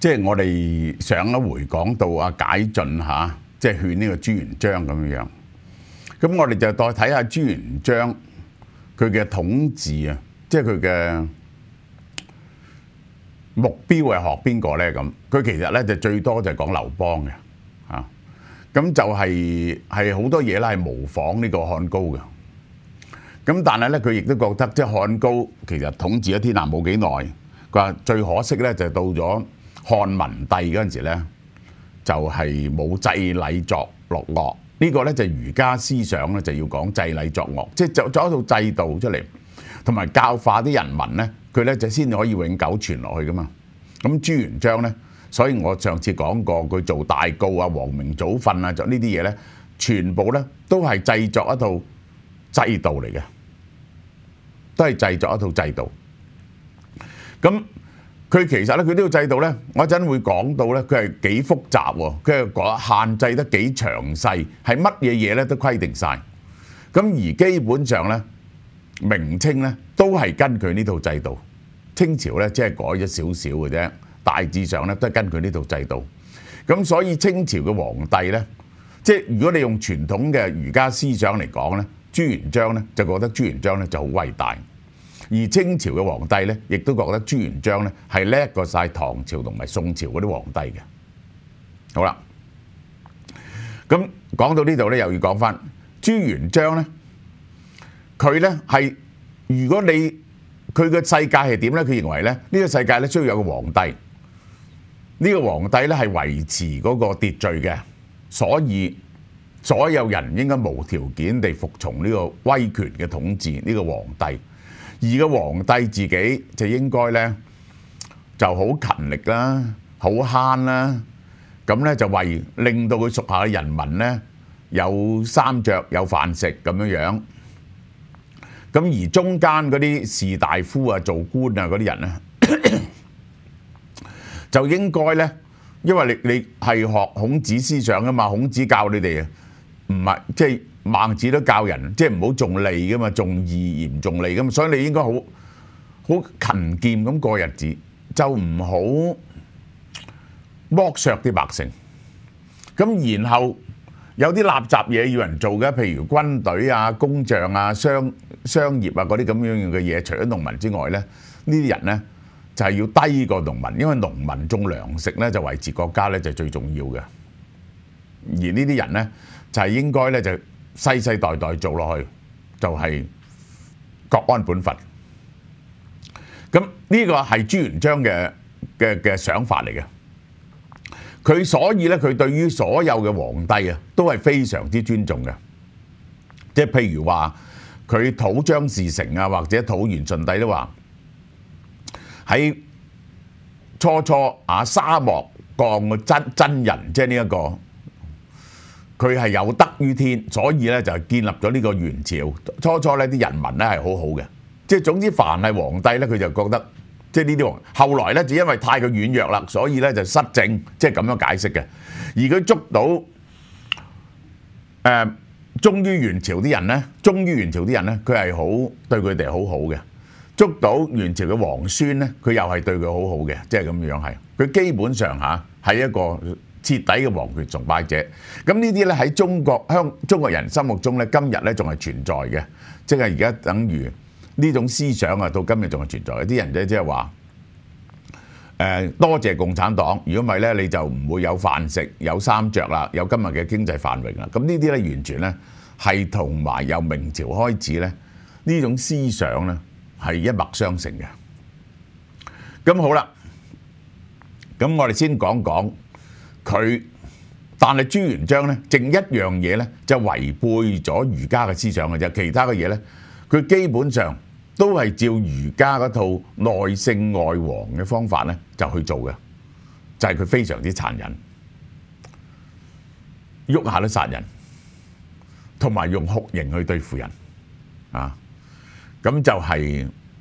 即係我哋上一回講到阿解俊嚇，即係勸呢個朱元璋咁樣。咁我哋就再睇下朱元璋佢嘅統治啊，即係佢嘅目標係學邊個咧？咁佢其實咧就最多就係講劉邦嘅嚇。咁就係好多嘢啦，係模仿呢個漢高嘅。咁但係咧，佢亦都覺得即係漢高其實統治咗天下冇幾耐，佢話最可惜咧就到咗漢文帝嗰陣時咧，就係冇制禮作樂。呢個咧就儒家思想咧就要講制禮作樂，即係做咗一套制度出嚟，同埋教化啲人民咧，佢咧就先可以永久傳落去噶嘛。咁朱元璋咧，所以我上次講過，佢做大誥啊、皇明祖訓啊，就呢啲嘢咧，全部咧都係製作一套制度嚟嘅，都係製作一套制度。咁佢其實咧，佢呢個制度咧，我一陣會講到咧，佢係幾複雜喎，佢係講限制得幾詳細，係乜嘢嘢咧都規定晒。咁而基本上咧，明清咧都係根據呢套制度，清朝咧即係改咗少少嘅啫，大致上咧都係根據呢套制度。咁所以清朝嘅皇帝咧，即係如果你用傳統嘅儒家思想嚟講咧，朱元璋咧就覺得朱元璋咧就好偉大。而清朝嘅皇帝咧，亦都覺得朱元璋咧係叻過晒唐朝同埋宋朝嗰啲皇帝嘅。好啦，咁講到呢度咧，又要講翻朱元璋咧，佢咧係如果佢嘅世界係點咧？佢認為咧呢個世界咧需要有個皇帝，呢個皇帝咧係維持嗰個秩序嘅，所以所有人應該無條件地服從呢個威權嘅統治呢個皇帝。而個皇帝自己就應該咧就好勤力啦，好慳啦，咁咧就為令到佢屬下嘅人民咧有衫著有飯食咁樣樣。咁而中間嗰啲士大夫啊、做官啊嗰啲人咧，就應該咧，因為你係學孔子思想噶嘛，孔子教你哋啊，唔係即係。孟子都教人，即係唔好重利噶嘛，重義而唔重利噶嘛，所以你應該好勤儉咁過日子，就唔好剝削啲百姓。咁然後有啲垃圾嘢要人做嘅，譬如軍隊啊、工匠啊、商業啊嗰啲咁樣嘅嘢，除咗農民之外咧，呢啲人咧就係要低過農民，因為農民種糧食咧就維持國家咧就最重要嘅。而呢啲人咧就係應該咧就世世代代做落去，就係各安本分。咁呢個係朱元璋嘅想法嚟嘅。佢所以咧，佢對於所有嘅皇帝啊，都係非常之尊重嘅。即係譬如話，佢討張士誠啊，或者討元順帝都話喺初啊沙漠降個真人，即係呢一個。佢係有德於天，所以咧就建立咗呢個元朝。初咧啲人民咧係好好嘅，即係總之凡係皇帝咧，佢就覺得即係呢啲皇。後來咧就因為太過軟弱啦，所以咧就失政，即係咁樣解釋嘅。而佢捉到忠於元朝啲人咧，佢係好對佢哋好好嘅。捉到元朝嘅皇孫咧，佢又係對佢好好嘅，即係咁樣係。佢基本上嚇係一個徹底嘅皇權崇拜者。咁呢啲咧喺中國人心目中咧，今日咧仲係存在嘅，即係而家等於呢種思想啊，到今日仲係存在嘅。啲人咧即係話多謝共產黨，如果唔係咧你就唔會有飯食、有衫着啦，有今日嘅經濟繁榮啦。咁呢啲咧完全咧係同埋由明朝開始咧呢種思想咧係一脈相承嘅。咁好啦，咁我哋先講講佢，但係朱元璋咧，淨一樣嘢咧就違背咗儒家嘅思想嘅啫。其他嘅嘢咧，佢基本上都係照儒家嗰套內聖外王嘅方法咧就去做嘅，就係佢非常之殘忍，喐下都殺人，同埋用酷刑去對付人啊。咁就係，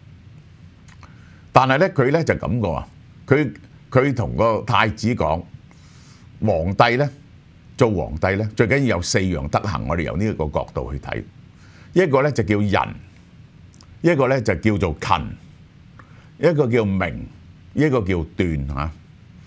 但係咧佢咧就咁個啊，佢同個太子講。皇帝咧，做皇帝咧，最緊要有4樣德行。我哋由呢個角度去睇，一個咧就叫仁，一個咧就叫做勤，一個叫明，一個叫斷嚇。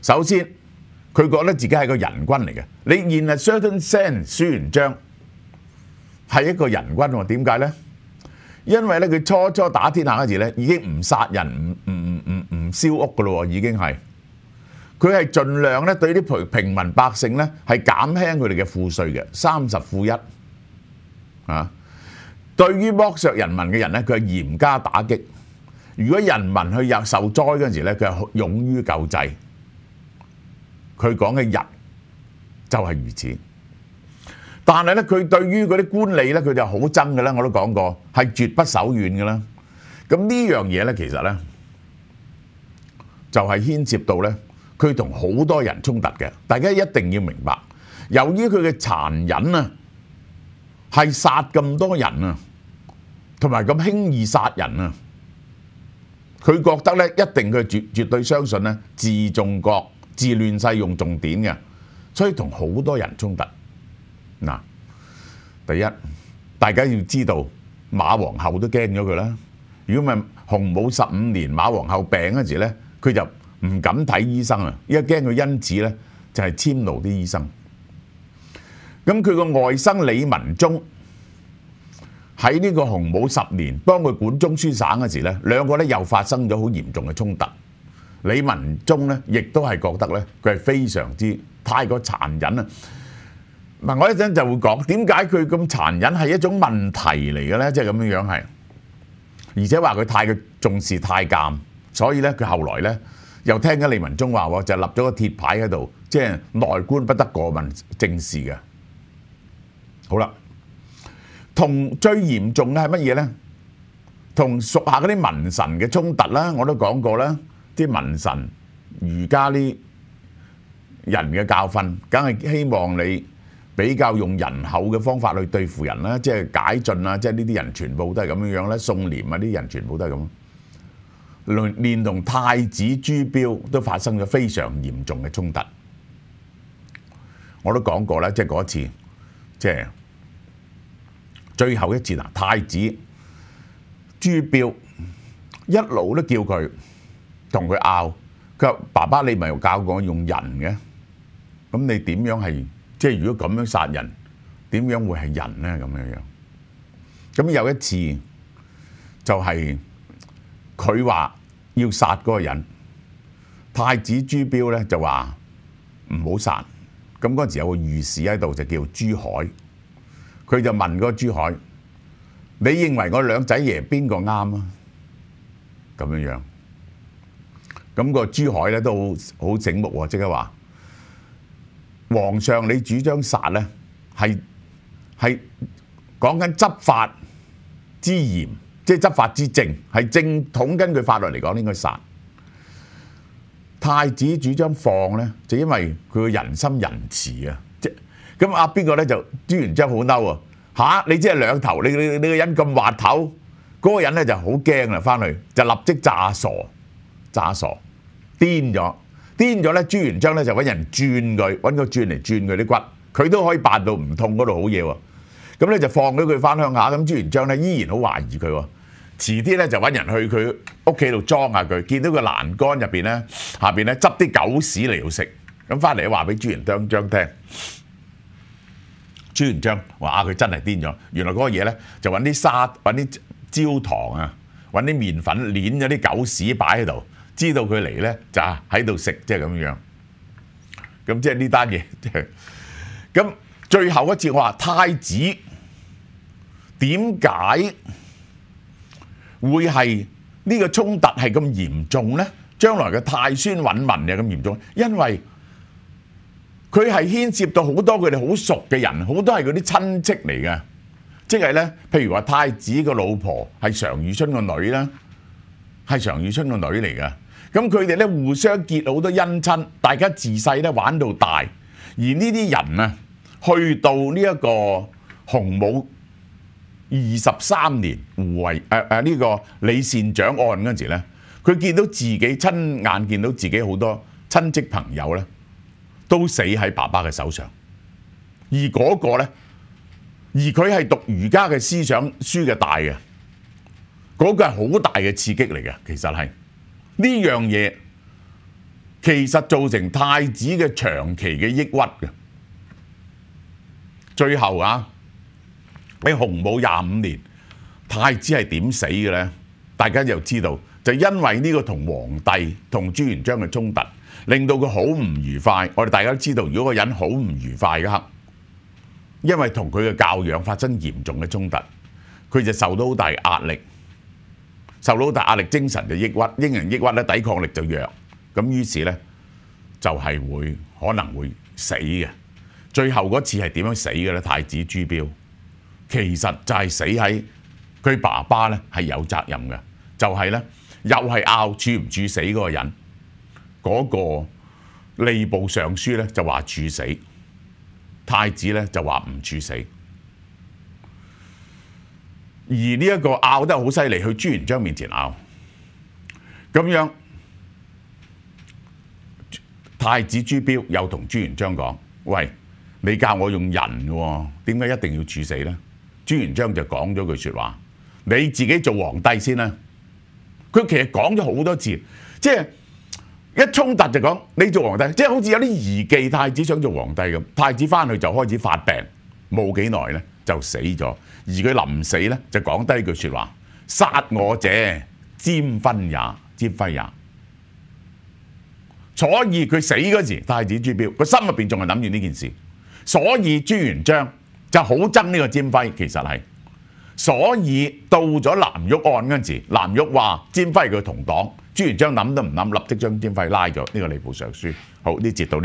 首先佢覺得自己係個人君嚟嘅。你 in a certain sense，朱元璋係一個人君喎。點解咧？因為咧佢初初打天下嗰時咧，已經唔殺人、唔燒屋噶咯喎，已經係佢係盡量咧對啲平民百姓咧係減輕佢哋嘅賦稅嘅，30賦1啊。對於剝削人民嘅人咧，佢係嚴加打擊。如果人民去受災嗰陣時咧，佢係勇於救濟。佢講嘅仁就係如此。但係咧，佢對於嗰啲官吏咧，佢就好憎嘅啦。我都講過，係絕不手軟嘅啦。咁呢樣嘢咧，其實咧就係牽涉到咧，佢同好多人衝突嘅。大家一定要明白，由於佢嘅殘忍啊，係殺咁多人啊，同埋咁輕易殺人啊，佢覺得咧一定佢絕對相信咧治眾國、治亂世用重典嘅，所以同好多人衝突。嗱，第一，大家要知道馬皇后都驚咗佢啦。如果唔係洪武15年馬皇后病嗰時咧，佢就唔敢睇醫生啊，因為驚佢因此咧就係遷怒啲醫生。咁佢個外甥李文忠喺呢個洪武10年幫佢管中書省嗰時咧，兩個咧又發生咗好嚴重嘅衝突。李文忠咧亦都係覺得咧佢係非常之太過殘忍啊！嗱，我一陣就會講點解佢咁殘忍係一種問題嚟嘅咧，即係咁樣樣係，而且話佢太過重視太監，所以咧佢後來咧又聽緊李文忠話喎，就立咗個鐵牌喺度，即係內官不得過問政事嘅。好啦，同最嚴重嘅係乜嘢咧？同屬下嗰啲文臣嘅衝突啦，我都講過啦，啲文臣儒家呢人嘅教訓，梗係希望你比較用仁厚嘅方法去對付人啦，即係解盡啊，即係呢啲人全部都係咁樣樣咧。宋濂啊，啲人全部都係咁，連同太子朱標都發生咗非常嚴重嘅衝突。我都講過啦，即係嗰次，即係最後一次嗱，太子朱標一路都叫佢同佢拗，佢話：爸爸你咪又教過我用人嘅，咁你點樣係？即係如果咁樣殺人，點樣會係人咧？咁樣樣，咁有一次就係佢話要殺嗰個人，太子朱標咧就話唔好殺。咁嗰陣時有個御史喺度就叫朱凱，佢就問嗰個朱凱：你認為我兩仔爺邊個啱啊？咁樣樣，咁個朱凱咧都好醒目喎，即刻話：皇上，你主張殺咧，係講緊執法之嚴，即係執法之正，係正統根據法律嚟講應該殺。太子主張放咧，就因為佢個人心仁慈啊！即咁啊，邊個咧就朱元璋好嬲啊！嚇你即係兩頭，你個人咁滑頭，嗰個人咧就好驚啦，翻去就立即詐傻，癲咗咧，朱元璋咧就揾人轉佢，揾個轉嚟轉佢啲骨，佢都可以扮到唔痛嗰度好嘢喎。咁咧就放咗佢翻鄉下，咁朱元璋咧依然好懷疑佢喎。遲啲咧就揾人去佢屋企度裝下佢，見到個欄杆入邊咧下邊咧執啲狗屎嚟到食，咁翻嚟話俾朱元璋聽。朱元璋話：佢真係癲咗，原來嗰個嘢咧就揾啲沙、揾啲焦糖啊、揾啲麵粉碾咗啲狗屎擺喺度。知道佢嚟咧就喺度食，即係咁樣。咁即係呢單嘢，即係咁最後一次我話太子點解會係呢個衝突係咁嚴重咧？將來嘅太孫允文又咁嚴重，因為佢係牽涉到好多佢哋好熟嘅人，好多係嗰啲親戚嚟嘅，即係咧，譬如話太子個老婆係常遇春個女啦，係常遇春個女嚟嘅。咁佢哋咧互相結好多姻親，大家自細咧玩到大，而呢啲人啊，去到呢一個洪武23年胡惟呢個李善長案嗰陣時咧，佢見到自己親眼見到自己好多親戚朋友咧都死喺爸爸嘅手上，而嗰個咧，而佢係讀儒家嘅思想書嘅大嘅，嗰個係好大嘅刺激嚟嘅，其實係。呢樣嘢其實造成太子嘅長期嘅抑鬱嘅。最後啊，喺洪武25年，太子係點死嘅呢？大家就知道，就因為呢個同皇帝同朱元璋嘅衝突，令到佢好唔愉快。我哋大家都知道，如果個人好唔愉快嘅刻，因為同佢嘅教養發生嚴重嘅衝突，佢就受到好大壓力，受到好大壓力，精神就抑鬱，英人抑鬱咧，抵抗力就弱，咁於是咧就係可能會死嘅。最後嗰次係點樣死嘅咧？太子朱標其實就係死喺佢爸爸咧係有責任嘅，就係咧又係拗處唔處死嗰個人，嗰個吏部尚書咧就話處死，太子咧就話唔處死。而呢一個拗得好犀利，去朱元璋面前拗，咁樣太子朱標又同朱元璋講：喂，你教我用人嘅喎，點解一定要處死呢？朱元璋就講咗句説話：你自己做皇帝先啦。佢其實講咗好多次，即係一衝突就講你做皇帝，即係好似有啲疑忌太子想做皇帝咁。太子翻去就開始發病，冇幾耐咧就死咗。而佢臨死咧就講低句説話：殺我者沾昏也，沾輝也。所以佢死嗰時，太子朱標個心入邊仲係諗住呢件事，所以朱元璋就好憎呢個沾輝，其實係。所以到咗藍玉案嗰陣時，藍玉話沾輝係佢同黨，朱元璋諗都唔諗，立即將沾輝拉咗呢個吏部尚書。好，呢節到呢。